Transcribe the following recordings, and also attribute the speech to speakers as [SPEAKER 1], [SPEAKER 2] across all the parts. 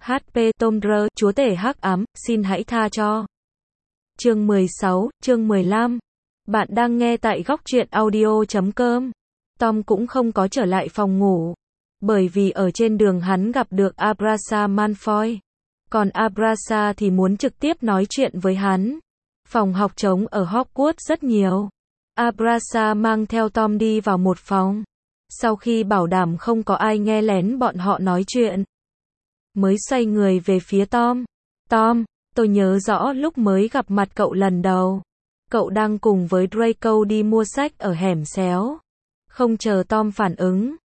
[SPEAKER 1] HP Tom Rơ, chúa tể hắc ám, xin hãy tha cho. Chương 16, chương 15. Bạn đang nghe tại góc truyện audio.com. Tom cũng không có trở lại phòng ngủ, bởi vì ở trên đường hắn gặp được Abrasa Malfoy. Còn Abrasa thì muốn trực tiếp nói chuyện với hắn. Phòng học trống ở Hogwarts rất nhiều. Abrasa mang theo Tom đi vào một phòng. Sau khi bảo đảm không có ai nghe lén bọn họ nói chuyện, mới xoay người về phía Tom. Tom, tôi nhớ rõ lúc mới gặp mặt cậu lần đầu, cậu đang cùng với Draco đi mua sách ở hẻm xéo. Không chờ Tom phản ứng,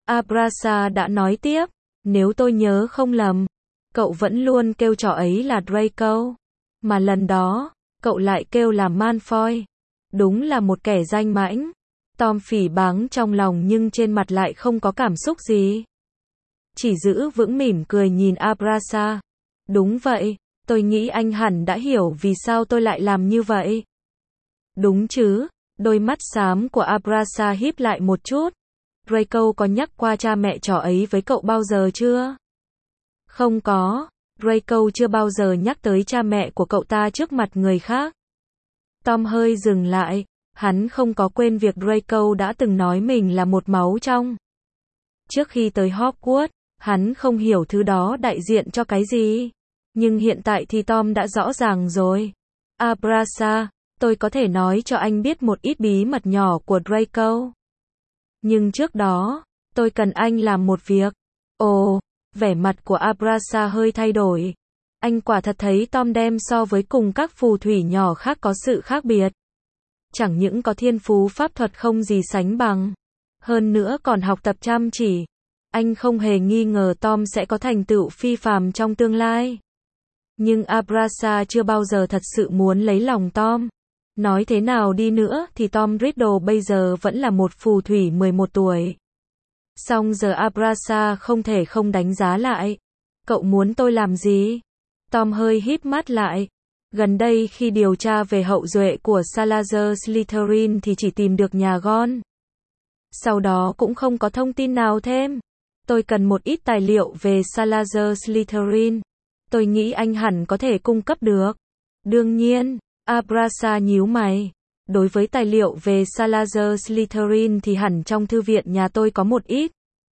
[SPEAKER 1] Abrasa đã nói tiếp, nếu tôi nhớ không lầm, cậu vẫn luôn kêu trò ấy là Draco, mà lần đó, cậu lại kêu là Malfoy. Đúng là một kẻ danh mãnh. Tom phỉ báng trong lòng nhưng trên mặt lại không có cảm xúc gì. Chỉ giữ vững mỉm cười nhìn Abrasa. Đúng vậy, tôi nghĩ anh hẳn đã hiểu vì sao tôi lại làm như vậy. Đúng chứ? Đôi mắt xám của Abrasa híp lại một chút. Draco có nhắc qua cha mẹ trò ấy với cậu bao giờ chưa? Không có, Draco chưa bao giờ nhắc tới cha mẹ của cậu ta trước mặt người khác. Tom hơi dừng lại, hắn không có quên việc Draco đã từng nói mình là một máu trong. Trước khi tới Hogwarts, hắn không hiểu thứ đó đại diện cho cái gì. Nhưng hiện tại thì Tom đã rõ ràng rồi. Abrasa, tôi có thể nói cho anh biết một ít bí mật nhỏ của Draco. Nhưng trước đó, tôi cần anh làm một việc. Ồ, vẻ mặt của Abrasa hơi thay đổi. Anh quả thật thấy Tom đem so với cùng các phù thủy nhỏ khác có sự khác biệt. Chẳng những có thiên phú pháp thuật không gì sánh bằng, hơn nữa còn học tập chăm chỉ. Anh không hề nghi ngờ Tom sẽ có thành tựu phi phàm trong tương lai. Nhưng Abrasa chưa bao giờ thật sự muốn lấy lòng Tom. Nói thế nào đi nữa thì Tom Riddle bây giờ vẫn là một phù thủy 11 tuổi. Song giờ Abrasa không thể không đánh giá lại. Cậu muốn tôi làm gì? Tom hơi híp mắt lại. Gần đây khi điều tra về hậu duệ của Salazar Slytherin thì chỉ tìm được nhà Gon. Sau đó cũng không có thông tin nào thêm. Tôi cần một ít tài liệu về Salazar Slytherin. Tôi nghĩ anh hẳn có thể cung cấp được. Đương nhiên, Abrasa nhíu mày. Đối với tài liệu về Salazar Slytherin thì hẳn trong thư viện nhà tôi có một ít.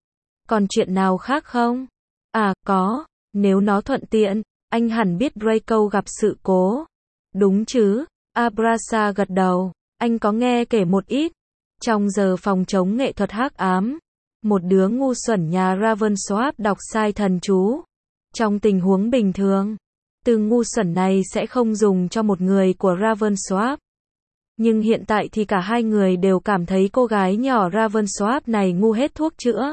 [SPEAKER 1] Còn chuyện nào khác không? À, có. Nếu nó thuận tiện, anh hẳn biết Draco gặp sự cố. Đúng chứ? Abrasa gật đầu. Anh có nghe kể một ít. Trong giờ phòng chống nghệ thuật hắc ám, một đứa ngu xuẩn nhà Ravensworth đọc sai thần chú. Trong tình huống bình thường, từ ngu xuẩn này sẽ không dùng cho một người của Ravensworth. Nhưng hiện tại thì cả hai người đều cảm thấy cô gái nhỏ Ravensworth này ngu hết thuốc chữa.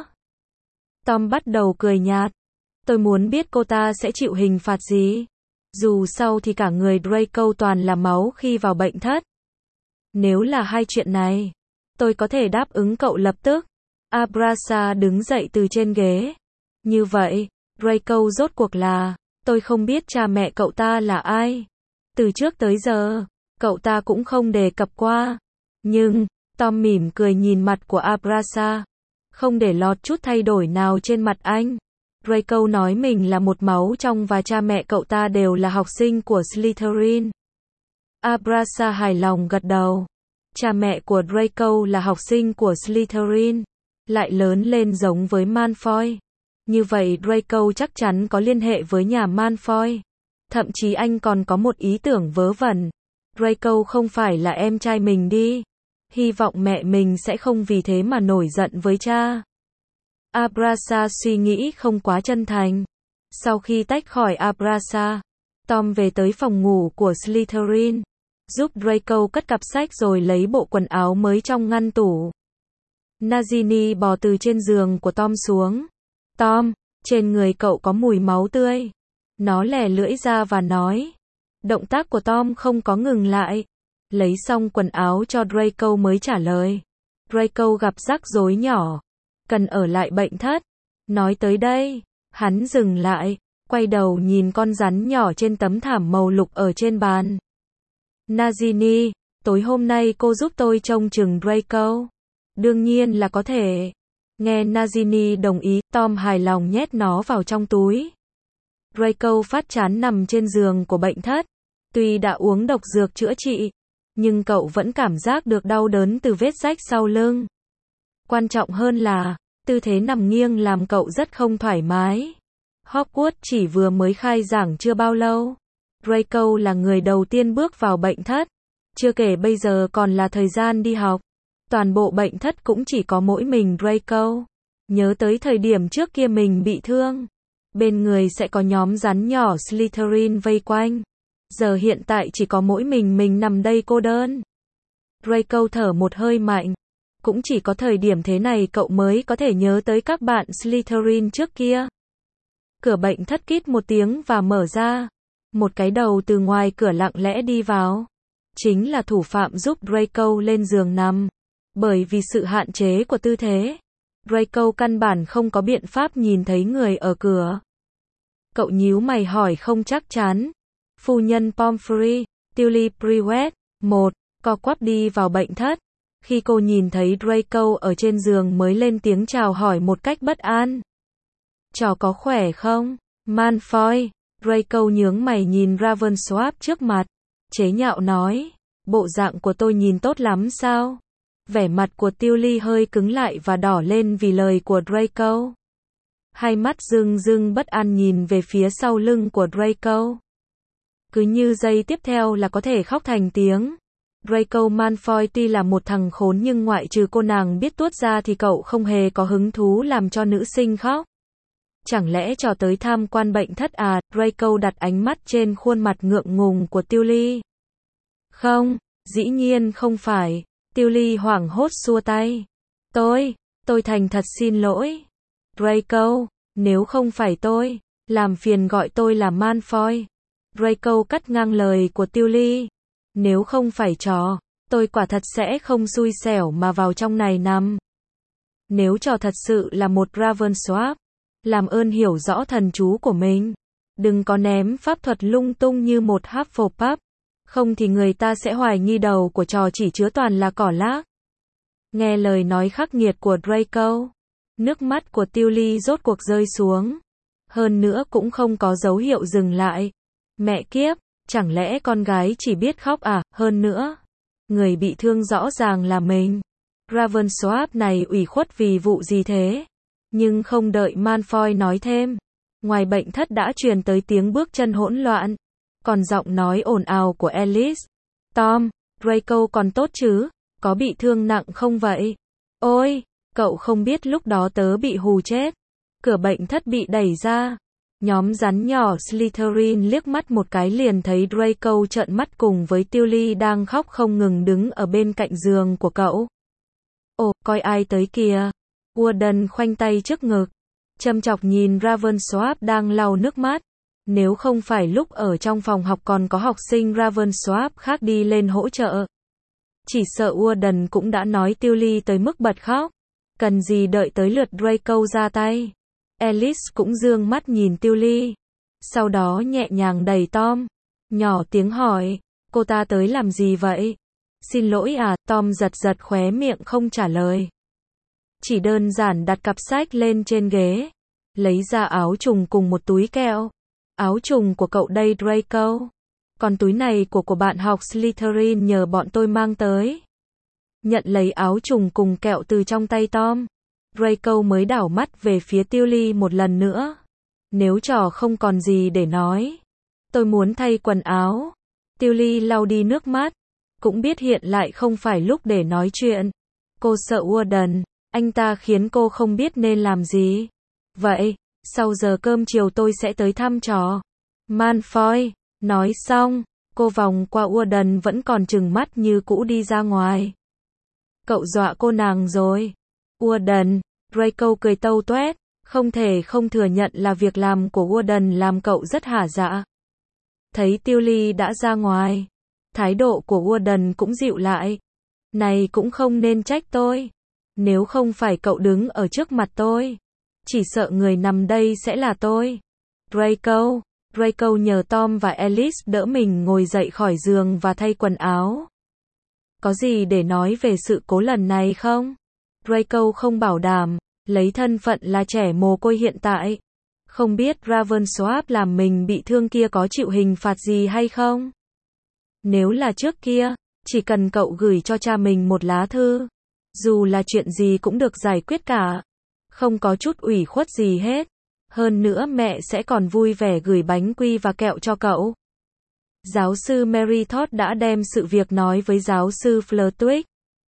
[SPEAKER 1] Tom bắt đầu cười nhạt. Tôi muốn biết cô ta sẽ chịu hình phạt gì. Dù sao thì cả người Draco toàn là máu khi vào bệnh thất. Nếu là hai chuyện này, tôi có thể đáp ứng cậu lập tức. Abrasa đứng dậy từ trên ghế. Như vậy, Draco rốt cuộc là, tôi không biết cha mẹ cậu ta là ai. Từ trước tới giờ, cậu ta cũng không đề cập qua. Nhưng, Tom mỉm cười nhìn mặt của Abrasa. Không để lọt chút thay đổi nào trên mặt anh. Draco nói mình là một máu trong và cha mẹ cậu ta đều là học sinh của Slytherin. Abrasa hài lòng gật đầu. Cha mẹ của Draco là học sinh của Slytherin, lại lớn lên giống với Malfoy. Như vậy Draco chắc chắn có liên hệ với nhà Malfoy. Thậm chí anh còn có một ý tưởng vớ vẩn. Draco không phải là em trai mình đi. Hy vọng mẹ mình sẽ không vì thế mà nổi giận với cha. Abrasa suy nghĩ không quá chân thành. Sau khi tách khỏi Abrasa, Tom về tới phòng ngủ của Slytherin, giúp Draco cất cặp sách rồi lấy bộ quần áo mới trong ngăn tủ. Nagini bò từ trên giường của Tom xuống. Tom, trên người cậu có mùi máu tươi. Nó lè lưỡi ra và nói. Động tác của Tom không có ngừng lại. Lấy xong quần áo cho Draco mới trả lời. Draco gặp rắc rối nhỏ, cần ở lại bệnh thất. Nói tới đây, hắn dừng lại, quay đầu nhìn con rắn nhỏ trên tấm thảm màu lục ở trên bàn. Nagini, tối hôm nay cô giúp tôi trông chừng Draco. Đương nhiên là có thể. Nghe Nagini đồng ý, Tom hài lòng nhét nó vào trong túi. Draco phát chán nằm trên giường của bệnh thất. Tuy đã uống độc dược chữa trị, nhưng cậu vẫn cảm giác được đau đớn từ vết rách sau lưng. Quan trọng hơn là, tư thế nằm nghiêng làm cậu rất không thoải mái. Hogwarts chỉ vừa mới khai giảng chưa bao lâu. Draco là người đầu tiên bước vào bệnh thất. Chưa kể bây giờ còn là thời gian đi học. Toàn bộ bệnh thất cũng chỉ có mỗi mình Draco. Nhớ tới thời điểm trước kia mình bị thương. Bên người sẽ có nhóm rắn nhỏ Slytherin vây quanh. Giờ hiện tại chỉ có mỗi mình nằm đây cô đơn. Draco thở một hơi mạnh. Cũng chỉ có thời điểm thế này cậu mới có thể nhớ tới các bạn Slytherin trước kia. Cửa bệnh thất kít một tiếng và mở ra. Một cái đầu từ ngoài cửa lặng lẽ đi vào. Chính là thủ phạm giúp Draco lên giường nằm. Bởi vì sự hạn chế của tư thế, Draco căn bản không có biện pháp nhìn thấy người ở cửa. Cậu nhíu mày hỏi không chắc chắn. Phu nhân Pomfrey, Tilly Prewett, co quắp đi vào bệnh thất. Khi cô nhìn thấy Draco ở trên giường mới lên tiếng chào hỏi một cách bất an. Trò có khỏe không, Malfoy? Draco nhướng mày nhìn Ravensworth trước mặt. Chế nhạo nói, bộ dạng của tôi nhìn tốt lắm sao? Vẻ mặt của Tilly hơi cứng lại và đỏ lên vì lời của Draco. Hai mắt rưng rưng bất an nhìn về phía sau lưng của Draco. Cứ như giây tiếp theo là có thể khóc thành tiếng. Draco Malfoy tuy là một thằng khốn nhưng ngoại trừ cô nàng biết tuốt ra thì cậu không hề có hứng thú làm cho nữ sinh khóc. Chẳng lẽ trò tới tham quan bệnh thất à? Draco đặt ánh mắt trên khuôn mặt ngượng ngùng của Tilly. Không, dĩ nhiên không phải. Tilly hoảng hốt xua tay. Tôi thành thật xin lỗi. Draco, nếu không phải tôi, làm phiền gọi tôi là Malfoy. Draco cắt ngang lời của Tilly. Nếu không phải trò, tôi quả thật sẽ không xui xẻo mà vào trong này nằm. Nếu trò thật sự là một Ravensworth, làm ơn hiểu rõ thần chú của mình. Đừng có ném pháp thuật lung tung như một Hufflepuff. Không thì người ta sẽ hoài nghi đầu của trò chỉ chứa toàn là cỏ lác. Nghe lời nói khắc nghiệt của Draco, nước mắt của Tilly rốt cuộc rơi xuống. Hơn nữa cũng không có dấu hiệu dừng lại. Mẹ kiếp, chẳng lẽ con gái chỉ biết khóc à? Hơn nữa, người bị thương rõ ràng là mình. Ravensworth này ủy khuất vì vụ gì thế? Nhưng không đợi Malfoy nói thêm, ngoài bệnh thất đã truyền tới tiếng bước chân hỗn loạn. Còn giọng nói ồn ào của Alice. Tom, Draco còn tốt chứ? Có bị thương nặng không vậy? Ôi, cậu không biết lúc đó tớ bị hù chết. Cửa bệnh thất bị đẩy ra. Nhóm rắn nhỏ Slytherin liếc mắt một cái liền thấy Draco trợn mắt cùng với Tilly đang khóc không ngừng đứng ở bên cạnh giường của cậu. Ồ, coi ai tới kìa. Warden khoanh tay trước ngực, châm chọc nhìn Ravensworth đang lau nước mắt. Nếu không phải lúc ở trong phòng học còn có học sinh Ravensworth khác đi lên hỗ trợ, chỉ sợ Warden cũng đã nói Tilly tới mức bật khóc. Cần gì đợi tới lượt Draco ra tay. Alice cũng dương mắt nhìn Tilly. Sau đó nhẹ nhàng đẩy Tom. Nhỏ tiếng hỏi, cô ta tới làm gì vậy? Xin lỗi à? Tom giật giật khóe miệng không trả lời. Chỉ đơn giản đặt cặp sách lên trên ghế. Lấy ra áo trùng cùng một túi kẹo. Áo trùng của cậu đây Draco. Còn túi này của bạn học Slytherin nhờ bọn tôi mang tới. Nhận lấy áo trùng cùng kẹo từ trong tay Tom. Draco mới đảo mắt về phía Tilly một lần nữa. Nếu trò không còn gì để nói, tôi muốn thay quần áo. Tilly lau đi nước mắt. Cũng biết hiện lại không phải lúc để nói chuyện. Cô sợ Warden. Anh ta khiến cô không biết nên làm gì. Vậy, sau giờ cơm chiều tôi sẽ tới thăm trò. Malfoy. Nói xong, cô vòng qua Warden vẫn còn trừng mắt như cũ đi ra ngoài. Cậu dọa cô nàng rồi. Warden. Draco cười tâu toét. Không thể không thừa nhận là việc làm của Warden làm cậu rất hả dạ. Thấy Tilly đã ra ngoài, thái độ của Warden cũng dịu lại. Này cũng không nên trách tôi. Nếu không phải cậu đứng ở trước mặt tôi, chỉ sợ người nằm đây sẽ là tôi. Draco nhờ Tom và Alice đỡ mình ngồi dậy khỏi giường và thay quần áo. Có gì để nói về sự cố lần này không? Draco không bảo đảm, lấy thân phận là trẻ mồ côi hiện tại. Không biết Ravensworth làm mình bị thương kia có chịu hình phạt gì hay không? Nếu là trước kia, chỉ cần cậu gửi cho cha mình một lá thư, dù là chuyện gì cũng được giải quyết cả. Không có chút ủy khuất gì hết. Hơn nữa mẹ sẽ còn vui vẻ gửi bánh quy và kẹo cho cậu. Giáo sư Mary Todd đã đem sự việc nói với giáo sư Flitwick.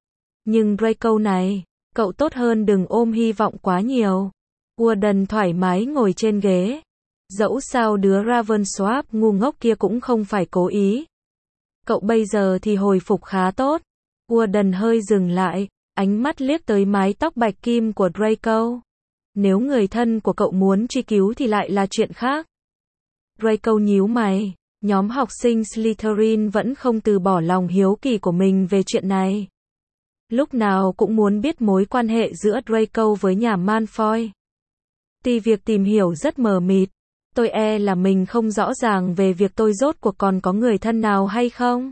[SPEAKER 1] Nhưng Draco này, cậu tốt hơn đừng ôm hy vọng quá nhiều. Warden thoải mái ngồi trên ghế. Dẫu sao đứa Ravensworth ngu ngốc kia cũng không phải cố ý. Cậu bây giờ thì hồi phục khá tốt. Warden hơi dừng lại, ánh mắt liếc tới mái tóc bạch kim của Draco. Nếu người thân của cậu muốn truy cứu thì lại là chuyện khác. Draco nhíu mày. Nhóm học sinh Slytherin vẫn không từ bỏ lòng hiếu kỳ của mình về chuyện này. Lúc nào cũng muốn biết mối quan hệ giữa Draco với nhà Malfoy. Tuy việc tìm hiểu rất mờ mịt, tôi e là mình không rõ ràng về việc tôi rốt cuộc còn có người thân nào hay không.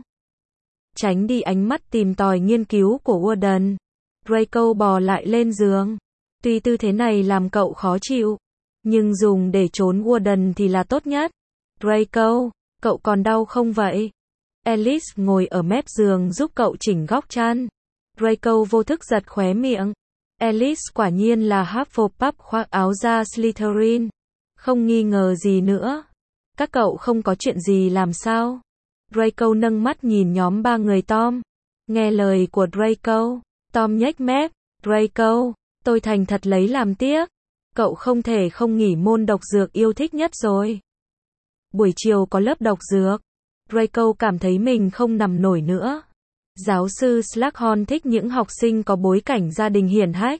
[SPEAKER 1] Tránh đi ánh mắt tìm tòi nghiên cứu của Warden. Draco bò lại lên giường. Tuy tư thế này làm cậu khó chịu, nhưng dùng để trốn Warden thì là tốt nhất. Draco, cậu còn đau không vậy? Alice ngồi ở mép giường giúp cậu chỉnh góc chăn. Draco vô thức giật khóe miệng. Alice quả nhiên là Hufflepuff khoác áo da Slytherin. Không nghi ngờ gì nữa. Các cậu không có chuyện gì làm sao? Draco nâng mắt nhìn nhóm ba người Tom. Nghe lời của Draco, Tom nhếch mép. Draco, tôi thành thật lấy làm tiếc. Cậu không thể không nghỉ môn độc dược yêu thích nhất rồi. Buổi chiều có lớp độc dược. Draco cảm thấy mình không nằm nổi nữa. Giáo sư Slughorn thích những học sinh có bối cảnh gia đình hiển hách.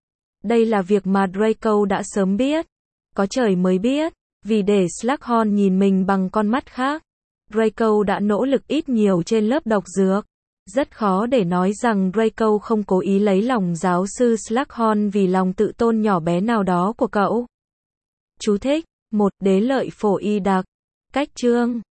[SPEAKER 1] Đây là việc mà Draco đã sớm biết. Có trời mới biết. Vì để Slughorn nhìn mình bằng con mắt khác, Draco đã nỗ lực ít nhiều trên lớp độc dược. Rất khó để nói rằng Draco không cố ý lấy lòng giáo sư Slughorn vì lòng tự tôn nhỏ bé nào đó của cậu. Chú thích. 1. Đế lợi phổ y đặc. Cách chương